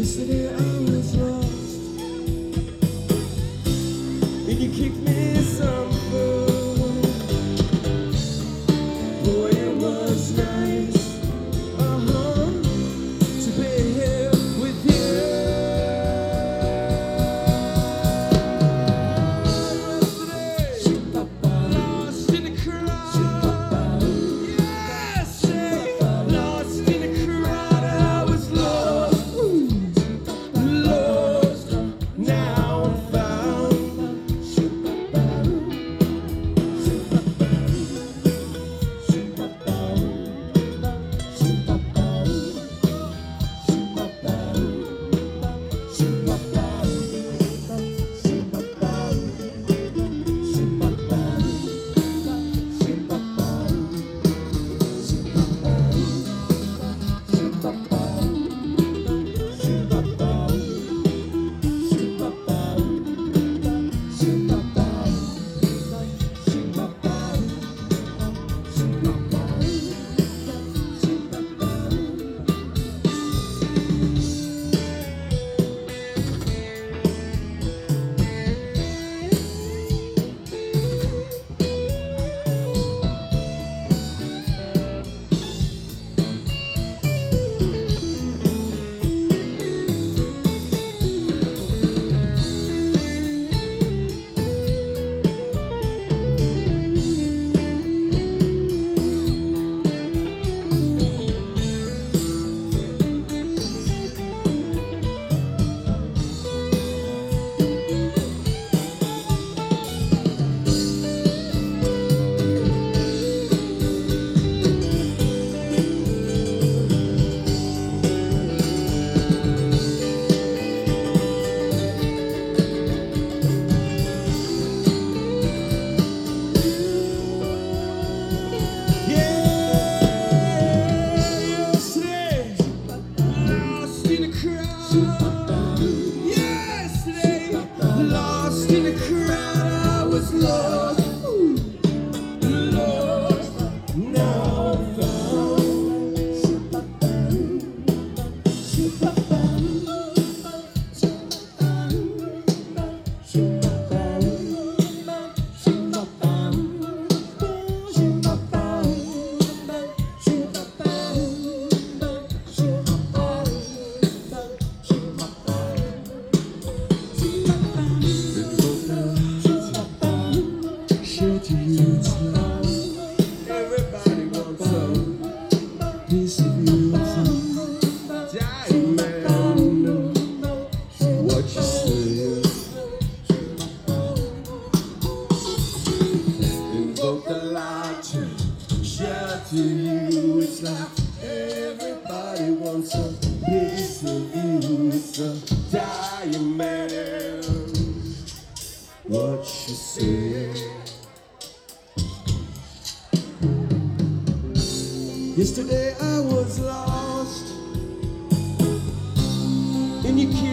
Yesterday I was lost, and you kicked me some food. Boy, it was nice, to be here with you. Yesterday, lost in the crowd. Yesterday, lost in the crowd. I was lost, lost. Now I'm found. Yesterday, lost in the crowd. I was lost, lost. Now I'm found. Everybody wants a piece of you. Diamond, what you say? Invoke the light to shelter you. It's like everybody wants a piece of you. It's a diamond, what you say? Yesterday I was lost, and you